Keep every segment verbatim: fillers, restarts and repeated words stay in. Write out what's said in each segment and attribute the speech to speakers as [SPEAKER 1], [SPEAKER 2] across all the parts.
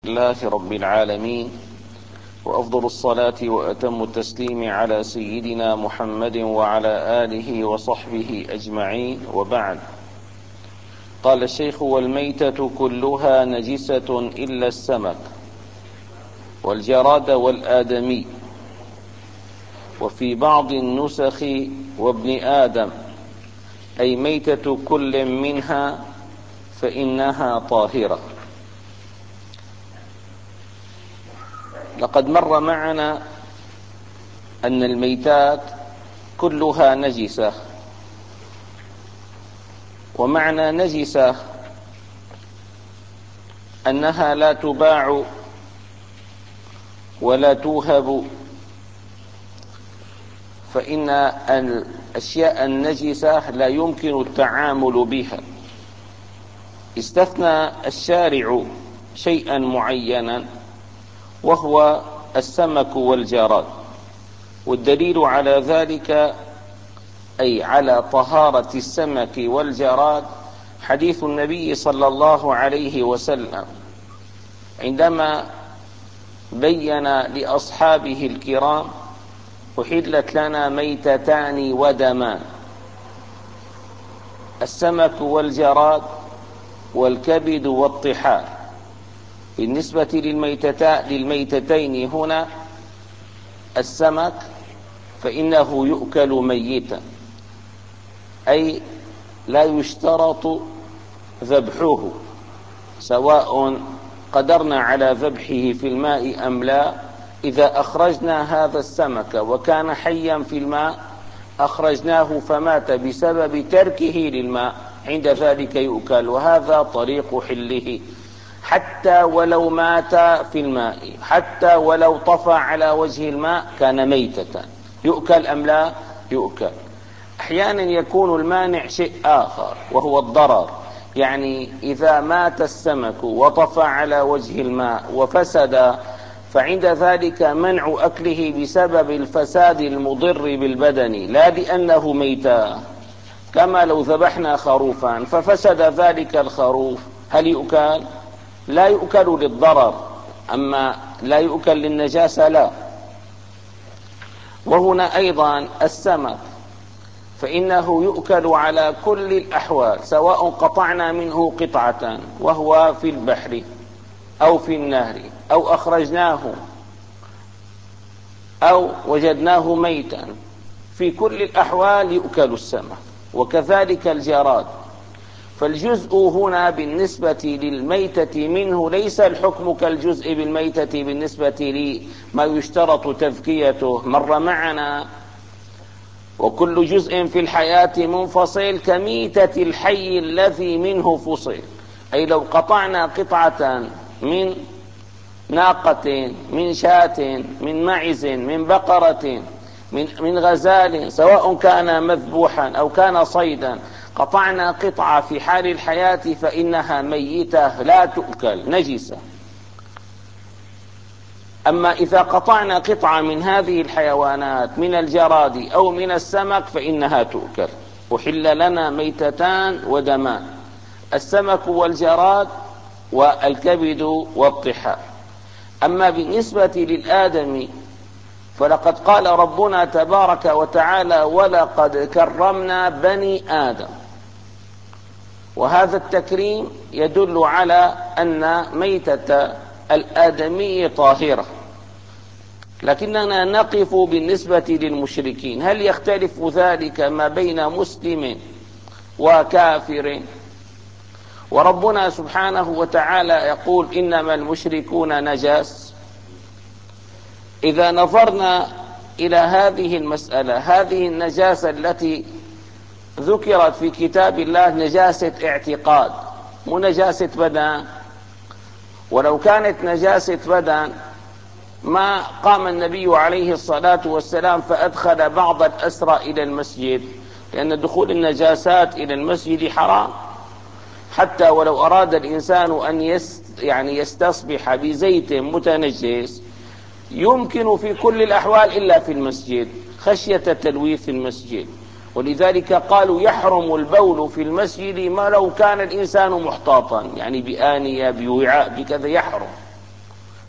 [SPEAKER 1] لله رب العالمين، وأفضل الصلاة وأتم التسليم على سيدنا محمد وعلى آله وصحبه أجمعين، وبعد. قال الشيخ: والميتة كلها نجسة إلا السمك والجراد والآدمي، وفي بعض النسخ وابن آدم، أي ميتة كل منها فإنها طاهرة. لقد مر معنا أن الميتات كلها نجسة، ومعنى نجسة أنها لا تباع ولا توهب، فإن الأشياء النجسة لا يمكن التعامل بها. استثنى الشارع شيئا معينا وهو السمك والجراد، والدليل على ذلك أي على طهارة السمك والجراد حديث النبي صلى الله عليه وسلم عندما بين لأصحابه الكرام: أحلت لنا ميتتان ودمان، السمك والجراد والكبد والطحال. بالنسبة للميتتين هنا السمك فإنه يؤكل ميتا، أي لا يشترط ذبحه، سواء قدرنا على ذبحه في الماء أم لا. إذا أخرجنا هذا السمك وكان حيا في الماء أخرجناه فمات بسبب تركه للماء، عند ذلك يؤكل، وهذا طريق حله، حتى ولو مات في الماء، حتى ولو طفى على وجه الماء كان ميتة. يؤكل أم لا؟ يؤكل. أحيانا يكون المانع شيء آخر وهو الضرر، يعني إذا مات السمك وطفى على وجه الماء وفسد، فعند ذلك منع أكله بسبب الفساد المضر بالبدن، لا لأنه ميتا. كما لو ذبحنا خروفا ففسد ذلك الخروف، هل يؤكل؟ لا يؤكل للضرر، أما لا يؤكل للنجاسة لا. وهنا أيضا السمك فإنه يؤكل على كل الأحوال، سواء قطعنا منه قطعة وهو في البحر أو في النهر، أو أخرجناه أو وجدناه ميتا، في كل الأحوال يؤكل السمك. وكذلك الجراد، فالجزء هنا بالنسبة للميتة منه ليس الحكم كالجزء بالميتة بالنسبة لما يشترط تذكيته. مر معنا: وكل جزء في الحياة منفصل كميتة الحي الذي منه فصل. أي لو قطعنا قطعة من ناقة، من شاة، من معز، من بقرة، من من غزال، سواء كان مذبوحا أو كان صيدا، قطعنا قطعة في حال الحياة فإنها ميتة لا تؤكل، نجسة. أما إذا قطعنا قطعة من هذه الحيوانات من الجراد أو من السمك فإنها تؤكل. أحل لنا ميتتان ودمان، السمك والجراد والكبد والطحال. أما بالنسبة للآدمي فلقد قال ربنا تبارك وتعالى: ولقد كرمنا بني آدم. وهذا التكريم يدل على أن ميتة الآدمي طاهرة. لكننا نقف بالنسبة للمشركين، هل يختلف ذلك ما بين مسلم وكافر؟ وربنا سبحانه وتعالى يقول: إنما المشركون نجاس. إذا نظرنا إلى هذه المسألة، هذه النجاسة التي ذكرت في كتاب الله نجاسة اعتقاد، مو نجاسة بدن. ولو كانت نجاسة بدن ما قام النبي عليه الصلاة والسلام فأدخل بعض الأسرى إلى المسجد، لأن دخول النجاسات إلى المسجد حرام. حتى ولو أراد الإنسان أن يست يعني يستصبح بزيت متنجس يمكن في كل الأحوال إلا في المسجد خشية تلويث المسجد. ولذلك قالوا: يحرم البول في المسجد ما لو كان الإنسان محتاطا، يعني بآنية بوعاء بكذا يحرم.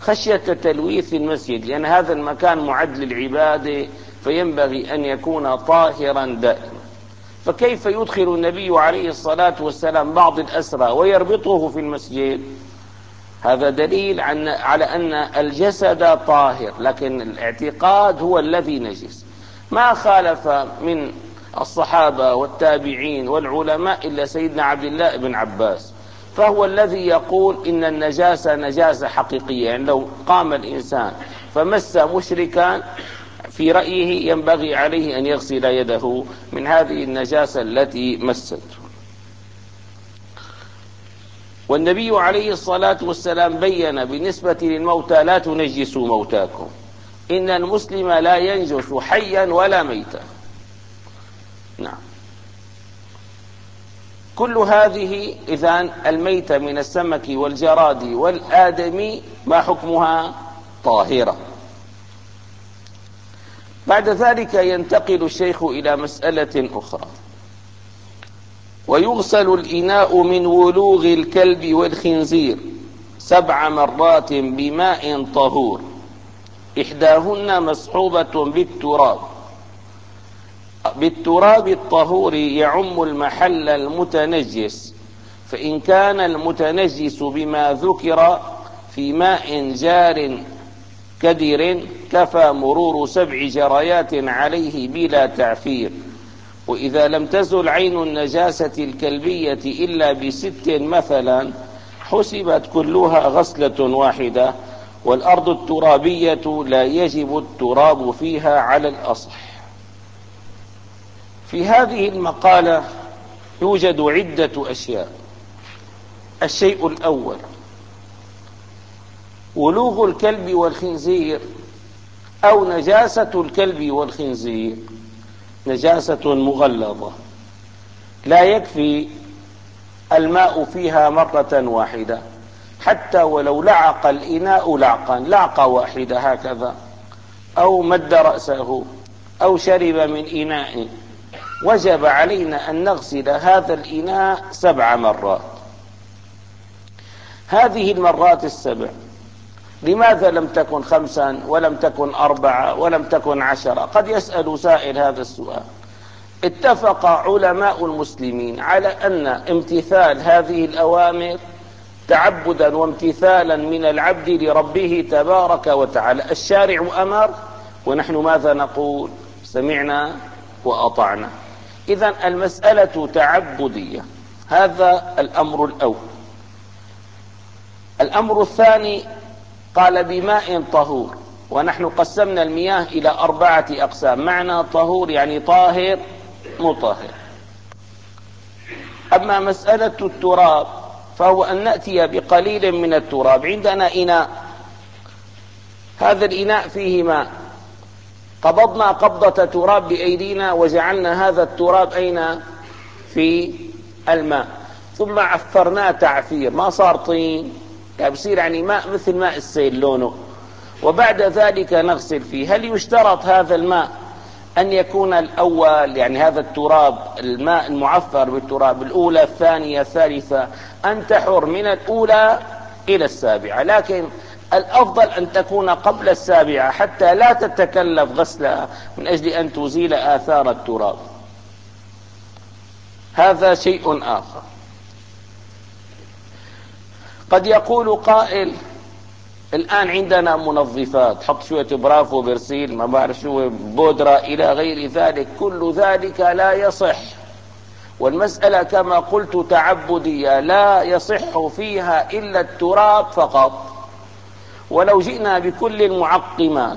[SPEAKER 1] خشية تلويث المسجد، لأن هذا المكان معد للعبادة فينبغي أن يكون طاهرا دائما. فكيف يدخل النبي عليه الصلاة والسلام بعض الأسرى ويربطه في المسجد؟ هذا دليل على أن الجسد طاهر، لكن الاعتقاد هو الذي نجس. ما خالف من الصحابة والتابعين والعلماء إلا سيدنا عبد الله بن عباس، فهو الذي يقول إن النجاسة نجاسة حقيقية. يعني لو قام الإنسان فمس مشركا في رأيه ينبغي عليه أن يغسل يده من هذه النجاسة التي مسته. والنبي عليه الصلاة والسلام بين بالنسبة للموتى: لا تنجسوا موتاكم، إن المسلم لا ينجس حيا ولا ميتا. نعم. كل هذه إذن الميتة من السمك والجراد والآدمي ما حكمها؟ طاهرة. بعد ذلك ينتقل الشيخ إلى مسألة أخرى: ويغسل الإناء من ولوغ الكلب والخنزير سبع مرات بماء طهور، إحداهن مصحوبة بالتراب. بالتراب الطهور يعم المحل المتنجس، فإن كان المتنجس بما ذكر في ماء جار كدر كفى مرور سبع جريات عليه بلا تعفير. وإذا لم تزل عين النجاسة الكلبية إلا بست مثلا حسبت كلها غسلة واحدة، والأرض الترابية لا يجب التراب فيها على الأصح. في هذه المقالة يوجد عدة أشياء. الشيء الأول: ولوغ الكلب والخنزير أو نجاسة الكلب والخنزير نجاسة مغلظة، لا يكفي الماء فيها مرة واحدة، حتى ولو لعق الإناء لعقا لعقة واحدة هكذا، أو مد رأسه أو شرب من إناء، وجب علينا أن نغسل هذا الإناء سبع مرات. هذه المرات السبع لماذا لم تكن خمسا ولم تكن أربعة ولم تكن عشرة؟ قد يسأل سائل هذا السؤال. اتفق علماء المسلمين على أن امتثال هذه الأوامر تعبدا وامتثالا من العبد لربه تبارك وتعالى. الشارع أمر ونحن ماذا نقول؟ سمعنا وأطعنا. إذن المسألة تعبدية، هذا الأمر الأول. الأمر الثاني: قال بماء طهور، ونحن قسمنا المياه إلى أربعة أقسام. معنى طهور يعني طاهر مطهر. أما مسألة التراب فهو أن نأتي بقليل من التراب. عندنا إناء، هذا الإناء فيه ماء، قبضنا قبضة تراب بأيدينا وجعلنا هذا التراب أين؟ في الماء، ثم عفرناه تعفير، ما صار طين، يعني بصير يعني ماء مثل ماء السيل لونه، وبعد ذلك نغسل فيه. هل يشترط هذا الماء أن يكون الأول، يعني هذا التراب الماء المعفر بالتراب الأولى الثانية الثالثة، أن تحر من الأولى إلى السابعة؟ لكن الأفضل أن تكون قبل السابعة حتى لا تتكلف غسلها من أجل أن تزيل آثار التراب. هذا شيء آخر. قد يقول قائل: الآن عندنا منظفات، حط شوية برافو برسيل ما بعرف شو بودرة إلى غير ذلك، كل ذلك لا يصح، والمسألة كما قلت تعبدية، لا يصح فيها إلا التراب فقط. ولو جئنا بكل المعقمات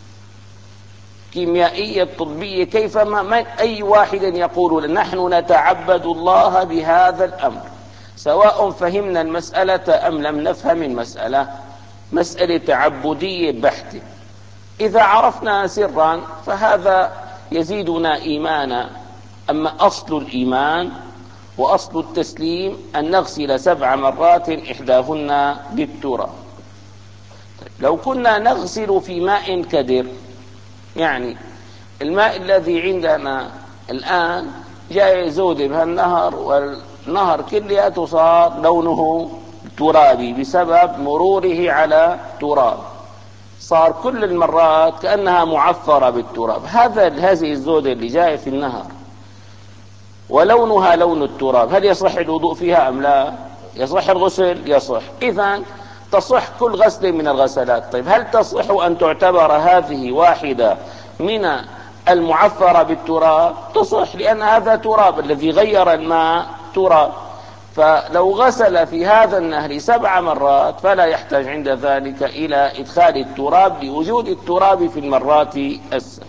[SPEAKER 1] كيميائية طبية كيفما، من أي واحد يقول نحن نتعبد الله بهذا الأمر، سواء فهمنا المسألة أم لم نفهم المسألة، مسألة تعبدية بحتة. إذا عرفنا سرا فهذا يزيدنا إيمانا. أما أصل الإيمان وأصل التسليم أن نغسل سبع مرات إحداهن بالتراب. لو كنا نغسل في ماء كدر، يعني الماء الذي عندنا الآن جاي زود بهالنهر، والنهر كلياته صار لونه التراب بسبب مروره على تراب، صار كل المرات كأنها معفرة بالتراب. هذا هذه الزودة اللي جاية في النهر ولونها لون التراب، هل يصح الوضوء فيها أم لا؟ يصح الغسل؟ يصح. إذن تصح كل غسل من الغسلات. طيب هل تصح أن تعتبر هذه واحدة من المعفرة بالتراب؟ تصح، لأن هذا تراب، الذي غير الماء تراب. فلو غسل في هذا النهر سبع مرات فلا يحتاج عند ذلك إلى إدخال التراب لوجود التراب في المرات السبع.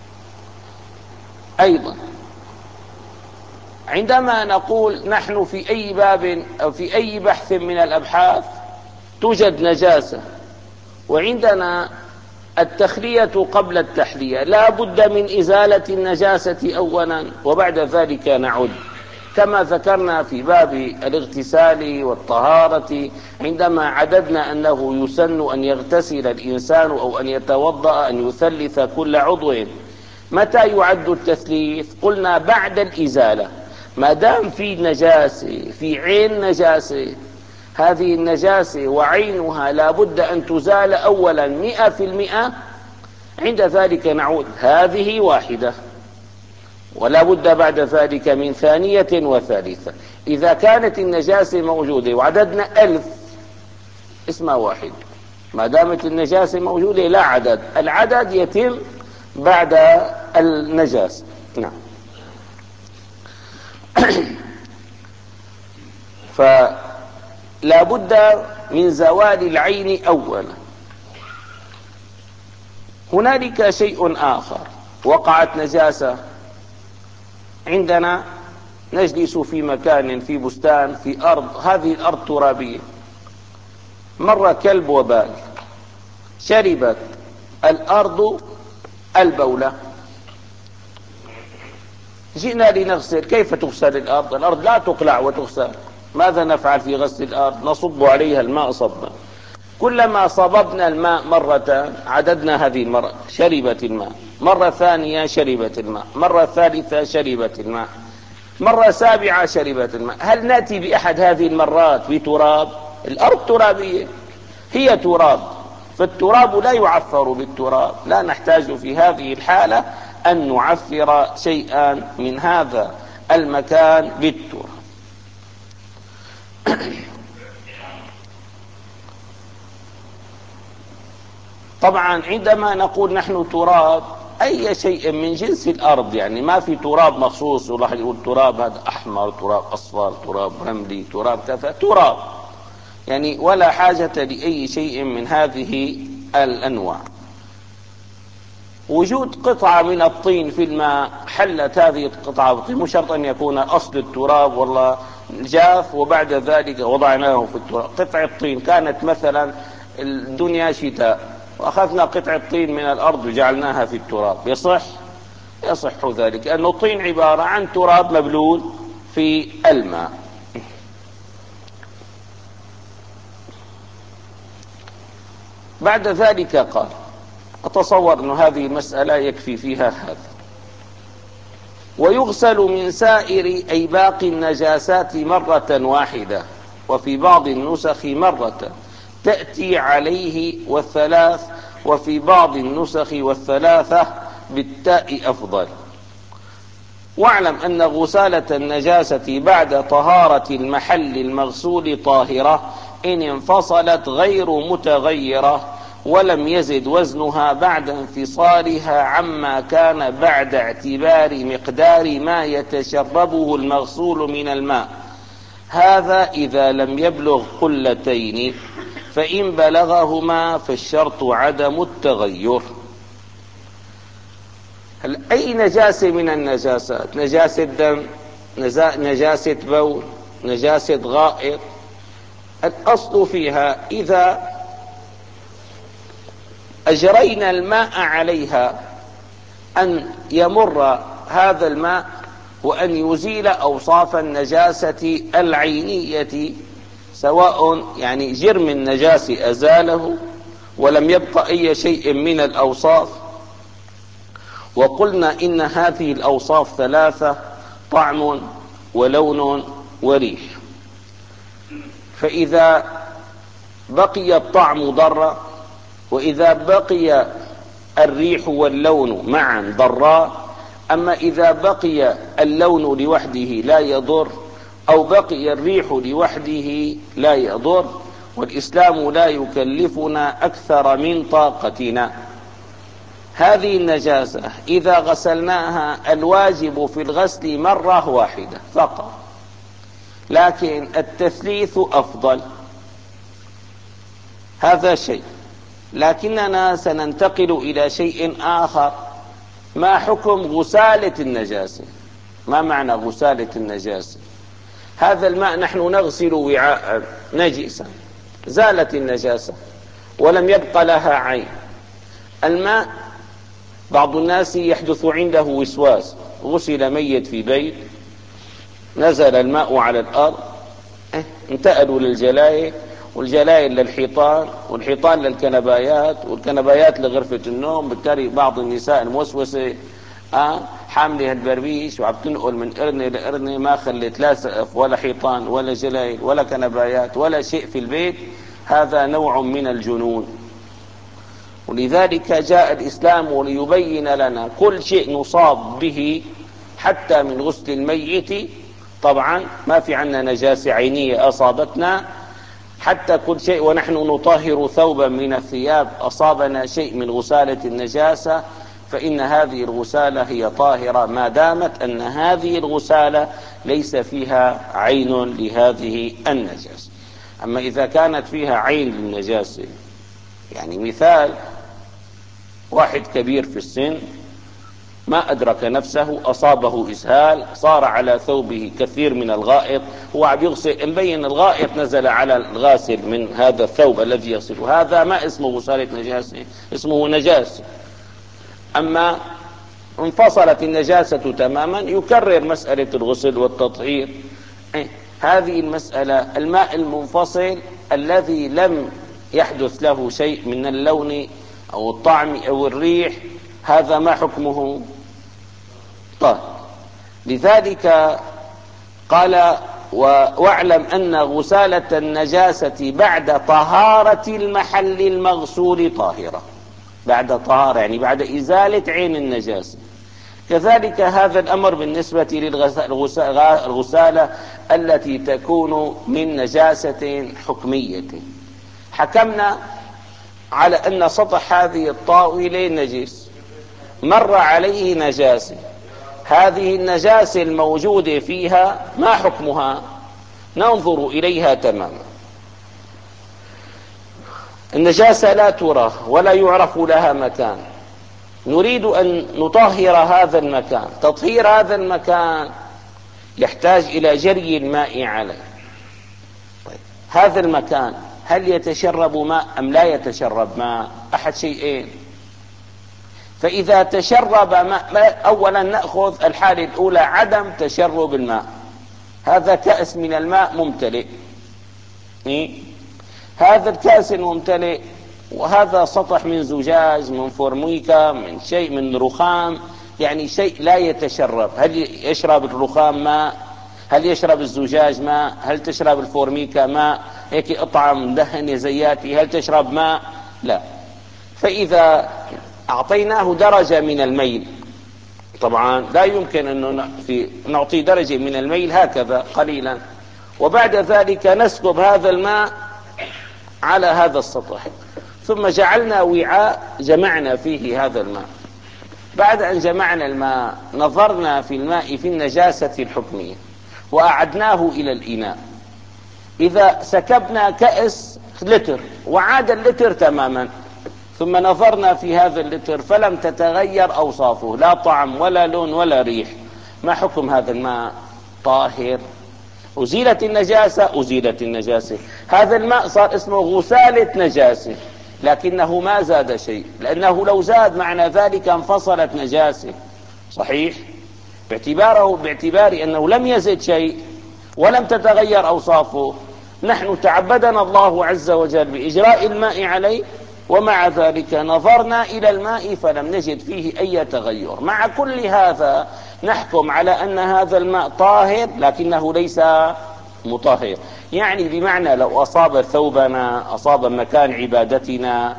[SPEAKER 1] أيضا عندما نقول نحن في أي باب أو في أي بحث من الأبحاث توجد نجاسة وعندنا التخلية قبل التحلية، لا بد من إزالة النجاسة أولا وبعد ذلك نعد، كما ذكرنا في باب الاغتسال والطهارة عندما عددنا أنه يسن أن يغتسل الإنسان أو أن يتوضأ أن يثلث كل عضو. متى يعد التثليث؟ قلنا بعد الإزالة. ما دام في نجاسة، في عين نجاسة، هذه النجاسة وعينها لا بد أن تزال أولا مئة في المئة، عند ذلك نعود هذه واحدة، ولا بد بعد ذلك من ثانية وثالثة. إذا كانت النجاسة موجودة وعددنا ألف اسمها واحد، ما دامت النجاسة موجودة لا عدد، العدد يتم بعد النجاسة. نعم. فلا بد من زوال العين أولا. هنالك شيء آخر، وقعت نجاسة عندنا، نجلس في مكان، في بستان، في أرض، هذه الأرض ترابية، مر كلب وبال، شربت الأرض البولة، جئنا لنغسل. كيف تغسل الأرض؟ الأرض لا تقلع وتغسل. ماذا نفعل في غسل الأرض؟ نصب عليها الماء صبا، كلما صببنا الماء مرة عددنا هذه المرة شربت الماء، مرة ثانية شربت الماء، مرة ثالثة شربت الماء، مرة سابعة شربت الماء. هل نأتي بأحد هذه المرات بتراب؟ الأرض ترابية، هي تراب، فالتراب لا يعفر بالتراب، لا نحتاج في هذه الحالة أن نعفر شيئا من هذا المكان بالتراب. طبعا عندما نقول نحن تراب أي شيء من جنس الأرض، يعني ما في تراب مخصوص والله يقول تراب هذا أحمر، تراب أصفر، تراب رملي، تراب كذا، تراب يعني، ولا حاجة لأي شيء من هذه الأنواع. وجود قطعة من الطين في الماء حلت هذه القطعة بالطين، مش شرط أن يكون أصل التراب والله جاف وبعد ذلك وضعناه في التراب. قطعة طين كانت مثلا الدنيا شتاء وأخذنا قطعة طين من الأرض وجعلناها في التراب، يصح؟ يصح ذلك، لأن الطين عبارة عن تراب مبلول في الماء. بعد ذلك قال، أتصور أن هذه المسألة يكفي فيها هذا. ويغسل من سائر أي باقي النجاسات مرة واحدة، وفي بعض النسخ مرة تأتي عليه والثلاث، وفي بعض النسخ والثلاثة بالتاء أفضل. واعلم أن غسالة النجاسة بعد طهارة المحل المغسول طاهرة إن انفصلت غير متغيرة ولم يزد وزنها بعد انفصالها عما كان بعد اعتبار مقدار ما يتشربه المغسول من الماء، هذا إذا لم يبلغ قلتين، فإن بلغهما فالشرط عدم التغير. هل أي نجاسة من النجاسات، نجاسة دم، نجاسة بول، نجاسة غائط، الأصل فيها إذا أجرينا الماء عليها أن يمر هذا الماء وأن يزيل أوصاف النجاسة العينية، سواء يعني جرم النجاسة أزاله ولم يبق أي شيء من الأوصاف. وقلنا إن هذه الأوصاف ثلاثة: طعم ولون وريح. فإذا بقي الطعم ضرا، وإذا بقي الريح واللون معا ضرا. أما إذا بقي اللون لوحده لا يضر، أو بقي الريح لوحده لا يضر. والإسلام لا يكلفنا أكثر من طاقتنا. هذه النجاسة إذا غسلناها الواجب في الغسل مرة واحدة فقط، لكن التثليث أفضل. هذا شيء. لكننا سننتقل إلى شيء آخر. ما حكم غسالة النجاسة؟ ما معنى غسالة النجاسة؟ هذا الماء نحن نغسل وعاء نجسا، زالت النجاسة ولم يبق لها عين. الماء بعض الناس يحدث عنده وسواس، غسل ميت في بيت، نزل الماء على الأرض، انتقلوا للجلاية، والجلاية للحيطان، والحيطان للكنبايات، والكنبايات لغرفة النوم. بالتالي بعض النساء الموسوسة آه حاملة هالبربيش وعم تنقل من قرنة لقرنة، ما خلت لا سقف ولا حيطان ولا جلاية ولا كنبايات ولا شيء في البيت. هذا نوع من الجنون. ولذلك جاء الإسلام ليبين لنا كل شيء نصاب به، حتى من غسل الميت. طبعا ما في عنا نجاسة عينية أصابتنا، حتى كل شيء. ونحن نطهر ثوبا من الثياب أصابنا شيء من غسالة النجاسة، فإن هذه الغسالة هي طاهرة ما دامت أن هذه الغسالة ليس فيها عين لهذه النجاسة. أما إذا كانت فيها عين للنجاسة، يعني مثال واحد كبير في السن ما أدرك نفسه، أصابه إسهال، صار على ثوبه كثير من الغائط، هو عم يغسل، مبين الغائط نزل على الغاسل من هذا الثوب الذي يغسله، هذا ما اسمه غسالة نجاسة، اسمه نجاسة. أما انفصلت النجاسة تماما يكرر مسألة الغسل والتطهير. هذه المسألة الماء المنفصل الذي لم يحدث له شيء من اللون أو الطعم أو الريح، هذا ما حكمه؟ طيب، لذلك قال: واعلم أن غسالة النجاسة بعد طهارة المحل المغسول طاهرة. بعد طهارة يعني بعد إزالة عين النجاسة. كذلك هذا الأمر بالنسبة للغسالة التي تكون من نجاسة حكمية. حكمنا على أن سطح هذه الطاولة نجس، مر عليه نجاسة، هذه النجاسة الموجودة فيها ما حكمها؟ ننظر إليها تماما. النجاسة لا ترى ولا يعرف لها مكان، نريد أن نطهر هذا المكان. تطهير هذا المكان يحتاج إلى جري الماء عليه. طيب، هذا المكان هل يتشرب ماء أم لا يتشرب ماء؟ أحد شيئين. فإذا تشرب ماء، أولا نأخذ الحالة الأولى عدم تشرب الماء. هذا كأس من الماء ممتلئ، إيه؟ هذا الكأس الممتلئ وهذا سطح من زجاج، من فورميكا، من شيء من رخام، يعني شيء لا يتشرب. هل يشرب الرخام ماء؟ هل يشرب الزجاج ماء؟ هل تشرب الفورميكا ماء؟ هيك قطعة مدهنة زياتي، هل تشرب ماء؟ لا. فإذا أعطيناه درجة من الميل، طبعا لا يمكن أن نعطي درجة من الميل هكذا قليلا، وبعد ذلك نسكب هذا الماء على هذا السطح، ثم جعلنا وعاء جمعنا فيه هذا الماء. بعد أن جمعنا الماء نظرنا في الماء في النجاسة الحكمية وأعدناه إلى الإناء. إذا سكبنا كأس لتر وعاد اللتر تماما، ثم نظرنا في هذا اللتر فلم تتغير أوصافه، لا طعم ولا لون ولا ريح، ما حكم هذا الماء؟ طاهر. أزيلت النجاسة، أزيلت النجاسة. هذا الماء صار اسمه غسالة نجاسة، لكنه ما زاد شيء، لأنه لو زاد معنى ذلك انفصلت نجاسة. صحيح؟ باعتباره باعتبار أنه لم يزد شيء ولم تتغير أوصافه، نحن تعبدنا الله عز وجل بإجراء الماء عليه، ومع ذلك نظرنا إلى الماء فلم نجد فيه أي تغير. مع كل هذا نحكم على أن هذا الماء طاهر لكنه ليس مطهر. يعني بمعنى لو أصاب ثوبنا، أصاب مكان عبادتنا،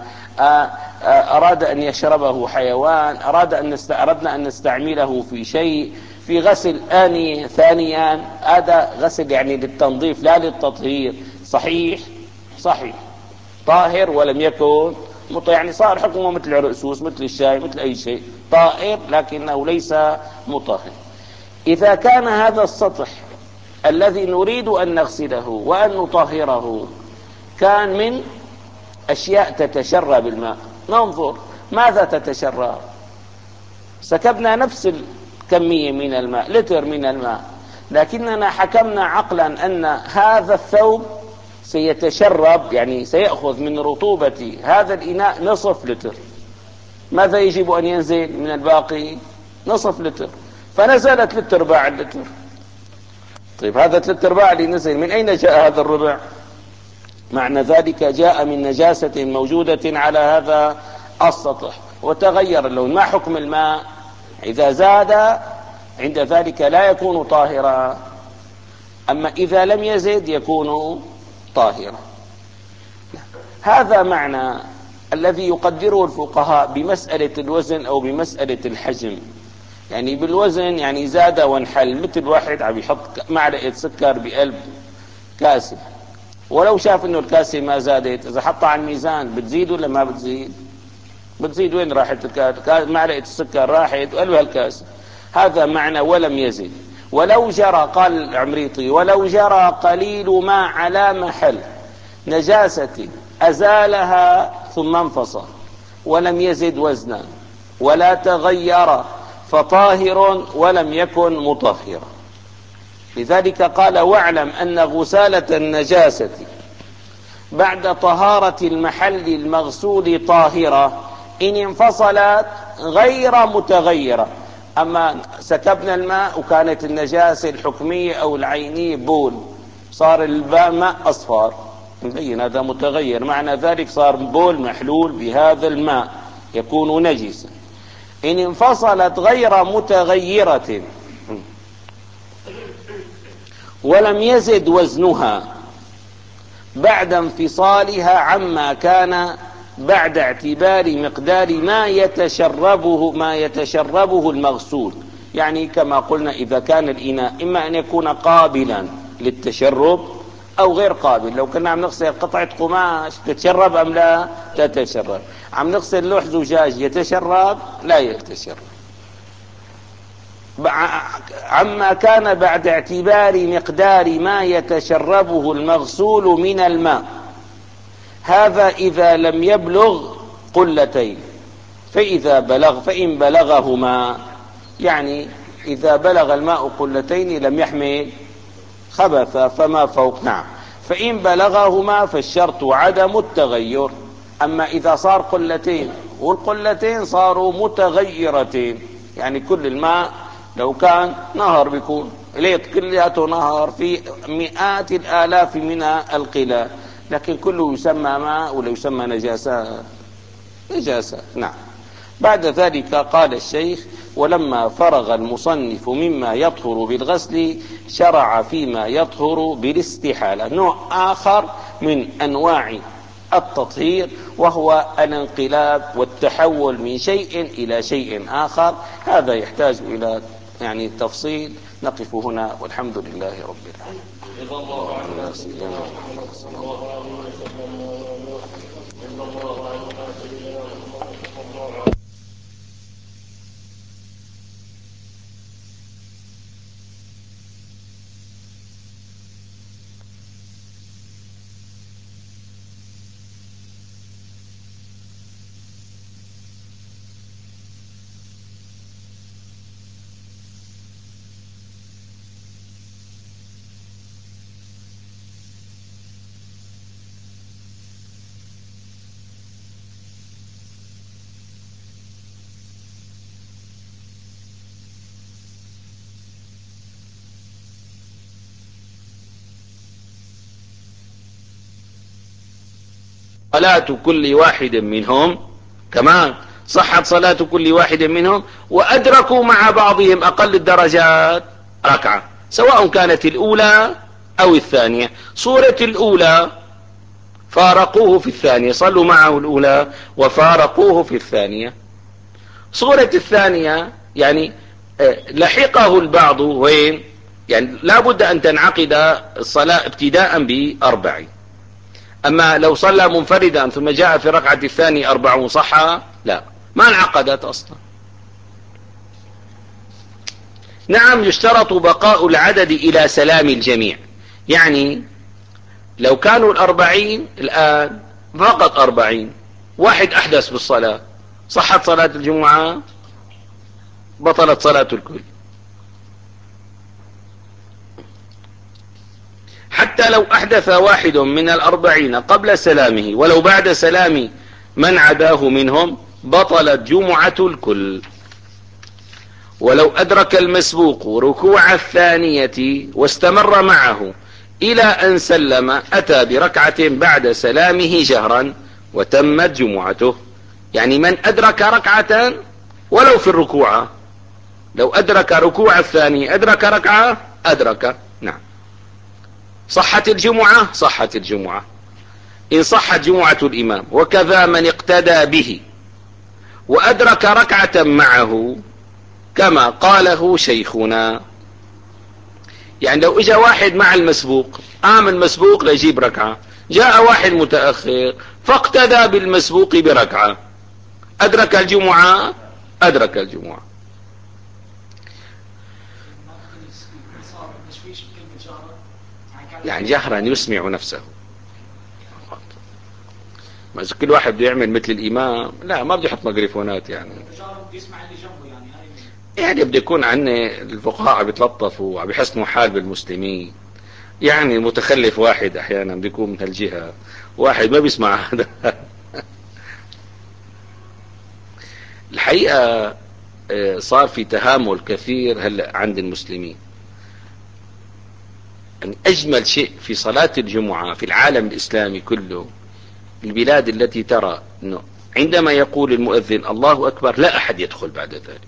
[SPEAKER 1] أراد أن يشربه حيوان، أراد أن نست... أردنا أن نستعمله في شيء، في غسل آنية ثانيا، هذا غسل يعني للتنظيف لا للتطهير، صحيح صحيح طاهر ولم يكن مطهر، يعني صار حكمه مثل الرؤسوس، مثل الشاي، مثل أي شيء، طائر لكنه ليس مطهر. إذا كان هذا السطح الذي نريد أن نغسله وأن نطهره كان من أشياء تتشرب الماء، ننظر ماذا تتشرب. سكبنا نفس الكمية من الماء، لتر من الماء، لكننا حكمنا عقلا أن هذا الثوب سيتشرب، يعني سيأخذ من رطوبة هذا الإناء نصف لتر. ماذا يجب أن ينزل من الباقي؟ نصف لتر، فنزلت ثلاث ارباع اللتر. طيب هذا ثلاث ارباع اللي نزل من أين جاء هذا الربع؟ معنى ذلك جاء من نجاسة موجودة على هذا السطح وتغير اللون. ما حكم الماء؟ إذا زاد عند ذلك لا يكون طاهرا، أما إذا لم يزد يكون طاهرا. هذا معنى الذي يقدره الفقهاء بمسألة الوزن أو بمسألة الحجم. يعني بالوزن يعني زاد وانحل، مثل واحد عم يحط معلقة سكر بقلب كاسة، ولو شاف انه الكاسة ما زادت، اذا حطها على الميزان بتزيد ولا ما بتزيد؟ بتزيد. وين راحت معلقة السكر؟ راحت وقالوا هالكاسة. هذا معنى ولم يزد. ولو جرى، قال العمريطي، ولو جرى قليل ما على محل نجاسة أزالها ثم انفصل ولم يزد وزنا ولا تغير فطاهر ولم يكن مطهرا. لذلك قال: واعلم أن غسالة النجاسة بعد طهارة المحل المغسول طاهرة إن انفصلت غير متغيرة. أما سكبنا الماء وكانت النجاسة الحكمية أو العينية بول، صار الماء أصفر، مبين هذا متغير، معنى ذلك صار بول محلول بهذا الماء يكون نجسا. إن انفصلت غير متغيرة ولم يزد وزنها بعد انفصالها عما كان بعد اعتبار مقدار ما يتشربه ما يتشربه المغسول. يعني كما قلنا إذا كان الإناء إما أن يكون قابلا للتشرب أو غير قابل. لو كنا عم نغسل قطعة قماش تتشرب أم لا تتشرب؟ عم نغسل لوح زجاج يتشرب؟ لا يتشرب. عما كان بعد اعتبار مقدار ما يتشربه المغسول من الماء، هذا إذا لم يبلغ قلتين. فإذا بلغ فإن بلغهما، يعني إذا بلغ الماء قلتين لم يحمل خبث فما فوق. نعم، فإن بلغهما فالشرط عدم التغير. أما إذا صار قلتين والقلتين صاروا متغيرتين، يعني كل الماء لو كان نهر بيكون ليت كلياته نهر في مئات الآلاف من القلال، لكن كله يسمى ماء ولا يسمى نجاسة نجاسة. نعم. بعد ذلك قال الشيخ: ولما فرغ المصنف مما يطهر بالغسل شرع فيما يطهر بالاستحالة، نوع آخر من أنواع التطهير، وهو الانقلاب والتحول من شيء إلى شيء آخر. هذا يحتاج إلى يعني تفصيل. نقف هنا والحمد لله رب العالمين. صلاة كل واحد منهم، كمان صحت صلاة كل واحد منهم، وأدركوا مع بعضهم أقل الدرجات ركعة، سواء كانت الأولى أو الثانية. صورة الأولى فارقوه في الثانية، صلوا معه الأولى وفارقوه في الثانية. صورة الثانية يعني لحقه البعض وين، يعني لا بد أن تنعقد الصلاة ابتداء بأربع. أما لو صلى منفردا ثم جاء في الركعة الثانية أربع صح؟ لا، ما انعقدت أصلا. نعم، يشترط بقاء العدد إلى سلام الجميع. يعني لو كانوا الأربعين الآن فقط أربعين، واحد أحدث بالصلاة، صحت صلاة الجمعة؟ بطلت صلاة الكل. حتى لو أحدث واحد من الأربعين قبل سلامه ولو بعد سلام من عداه منهم بطلت جمعة الكل. ولو أدرك المسبوق ركوع الثانية واستمر معه إلى أن سلم أتى بركعة بعد سلامه جهرا وتمت جمعته. يعني من أدرك ركعة ولو في الركوع، لو أدرك ركوع الثاني أدرك ركعة أدرك. نعم، صحت الجمعة، صحت الجمعة إن صحت جمعة الإمام. وكذا من اقتدى به وأدرك ركعة معه كما قاله شيخنا. يعني لو اجى واحد مع المسبوق قام المسبوق ليجيب ركعة، جاء واحد متأخر فاقتدى بالمسبوق بركعة، أدرك الجمعة أدرك الجمعة. يعني جهرا يسمع نفسه. ما إذا كل واحد بده يعمل مثل الإمام لا، ما بده يحط ميكروفونات. يعني يعني بده يكون عنا الفقهاء بيتلطفوا وبيحسنوا حال بالمسلمين. يعني متخلف واحد احيانا بيكون من هالجهة، واحد ما بيسمع هذا. الحقيقة صار في تهامل كثير هلأ عند المسلمين. يعني أجمل شيء في صلاة الجمعة في العالم الإسلامي كله البلاد التي ترى أنه عندما يقول المؤذن الله أكبر لا أحد يدخل بعد ذلك.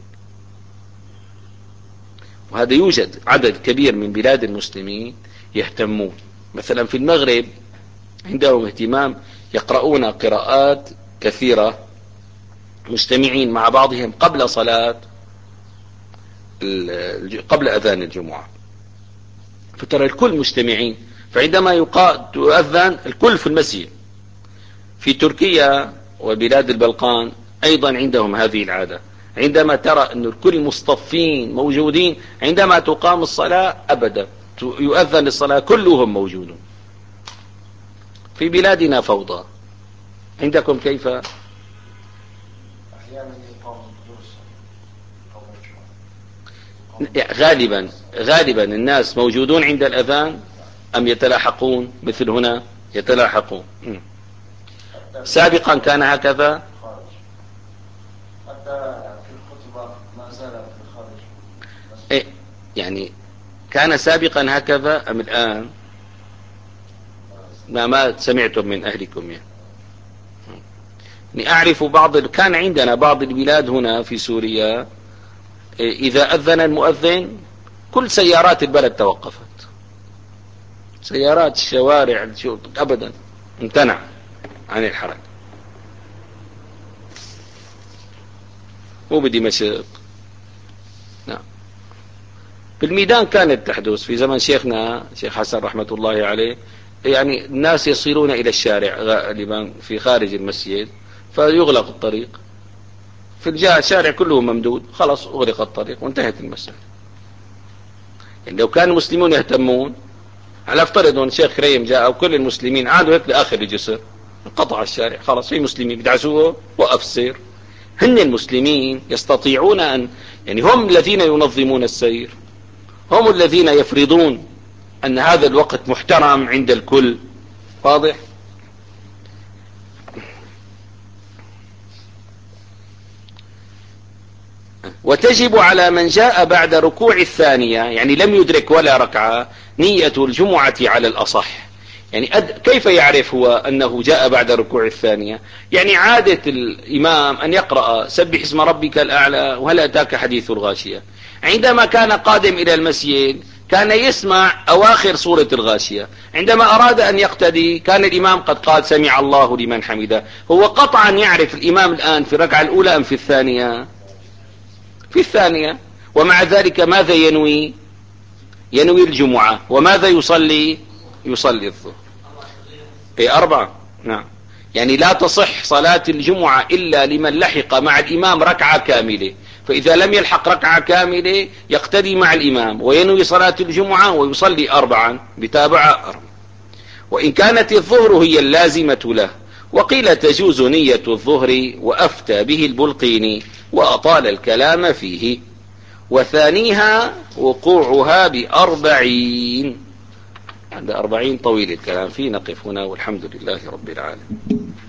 [SPEAKER 1] وهذا يوجد عدد كبير من بلاد المسلمين يهتمون. مثلا في المغرب عندهم اهتمام، يقرؤون قراءات كثيرة مجتمعين مع بعضهم قبل صلاة قبل أذان الجمعة، فترى الكل مجتمعين. فعندما يؤذن الكل في المسجد. في تركيا وبلاد البلقان أيضا عندهم هذه العادة، عندما ترى أن الكل مصطفين موجودين عندما تقام الصلاة أبدا يؤذن للصلاة كلهم موجودون. في بلادنا فوضى. عندكم كيف؟ غالبا غالبا الناس موجودون عند الأذان أم يتلاحقون مثل هنا؟ يتلاحقون. سابقا كان هكذا.
[SPEAKER 2] حتى في الخطبة ما زال في الخارج.
[SPEAKER 1] إيه يعني كان سابقا هكذا أم الآن؟ ما ما سمعتم من أهلكم يعني. يعني أعرف بعض كان عندنا بعض البلاد هنا في سوريا إذا أذن المؤذن كل سيارات البلد توقفت، سيارات الشوارع أبدا امتنع عن الحركة. مو بدمشق. نعم، في الميدان كانت تحدث في زمن شيخنا شيخ حسن رحمة الله عليه. يعني الناس يصيرون إلى الشارع غالبا في خارج المسجد فيغلق الطريق، في الجهة الشارع كله ممدود، خلاص أغلق الطريق وانتهت المسألة. يعني لو كان المسلمون يهتمون، على افترض ان شيخ كريم جاء وكل المسلمين عادوا هيك لاخر الجسر، انقطع الشارع خلاص، في مسلمين بدعسوه وقف السير. هن المسلمين يستطيعون ان يعني هم الذين ينظمون السير، هم الذين يفرضون ان هذا الوقت محترم عند الكل. واضح؟ وتجب على من جاء بعد ركوع الثانية يعني لم يدرك ولا ركعة نية الجمعة على الأصح. يعني أد... كيف يعرف هو أنه جاء بعد ركوع الثانية؟ يعني عادة الإمام أن يقرأ سبح اسم ربك الأعلى وهل أتاك حديث الغاشية. عندما كان قادم إلى المسجد
[SPEAKER 3] كان يسمع أواخر سورة الغاشية، عندما أراد أن يقتدي كان الإمام قد قال سمع الله لمن حمده. هو قطعا يعرف الإمام الآن في الركعة الأولى أم في الثانية؟ في الثانية. ومع ذلك ماذا ينوي؟ ينوي الجمعة. وماذا يصلي؟ يصلي الظهر. اي أربعة. نعم. يعني لا تصح صلاة الجمعة إلا لمن لحق مع الإمام ركعة كاملة، فإذا لم يلحق ركعة كاملة يقتدي مع الإمام وينوي صلاة الجمعة ويصلي أربعا بتابعة أربعا، وإن كانت الظهر هي اللازمة له. وقيل تجوز نية الظهر، وأفتى به البلقيني وأطال الكلام فيه، وثانيها وقوعها بأربعين. عند أربعين طويل الكلام فيه. نقف هنا والحمد لله رب العالمين.